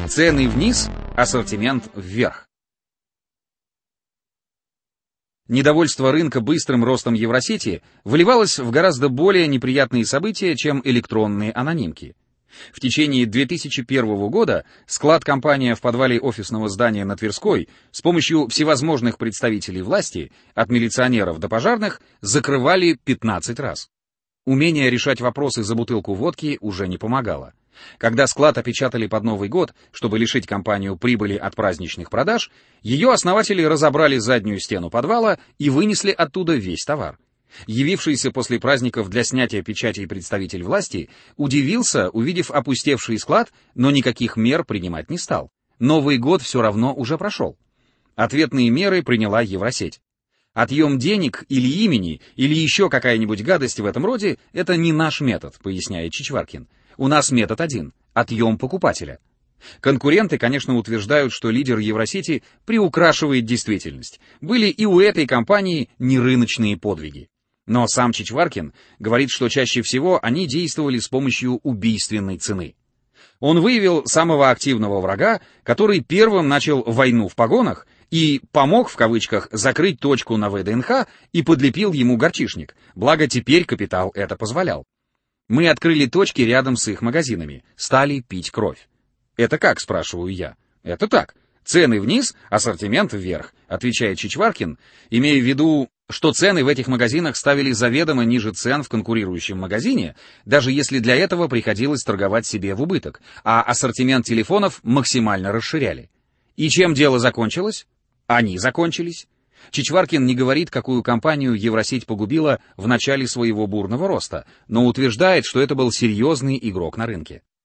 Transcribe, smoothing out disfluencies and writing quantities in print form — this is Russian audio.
Цены вниз, ассортимент вверх. Недовольство рынка быстрым ростом Евросети выливалось в гораздо более неприятные события, чем электронные анонимки. В течение 2001 года склад-компания в подвале офисного здания на Тверской с помощью всевозможных представителей власти, от милиционеров до пожарных, закрывали 15 раз. Умение решать вопросы за бутылку водки уже не помогало. Когда склад опечатали под Новый год, чтобы лишить компанию прибыли от праздничных продаж, ее основатели разобрали заднюю стену подвала и вынесли оттуда весь товар. Явившийся после праздников для снятия печатей представитель власти удивился, увидев опустевший склад, но никаких мер принимать не стал. Новый год все равно уже прошел. Ответные меры приняла Евросеть. Отъем денег или имени, или еще какая-нибудь гадость в этом роде — это не наш метод, поясняет Чичваркин. У нас метод один — отъем покупателя. Конкуренты, конечно, утверждают, что лидер Евросети приукрашивает действительность. Были и у этой компании нерыночные подвиги. Но сам Чичваркин говорит, что чаще всего они действовали с помощью убийственной цены. Он выявил самого активного врага, который первым начал войну в погонах и помог, в кавычках, закрыть точку на ВДНХ и подлепил ему горчишник, благо теперь капитал это позволял. Мы открыли точки рядом с их магазинами, стали пить кровь. Это как, спрашиваю я? Это так. Цены вниз, ассортимент вверх, отвечает Чичваркин, имея в виду, что цены в этих магазинах ставили заведомо ниже цен в конкурирующем магазине, даже если для этого приходилось торговать себе в убыток, а ассортимент телефонов максимально расширяли. И чем дело закончилось? Они закончились. Чичваркин не говорит, какую компанию Евросеть погубила в начале своего бурного роста, но утверждает, что это был серьезный игрок на рынке.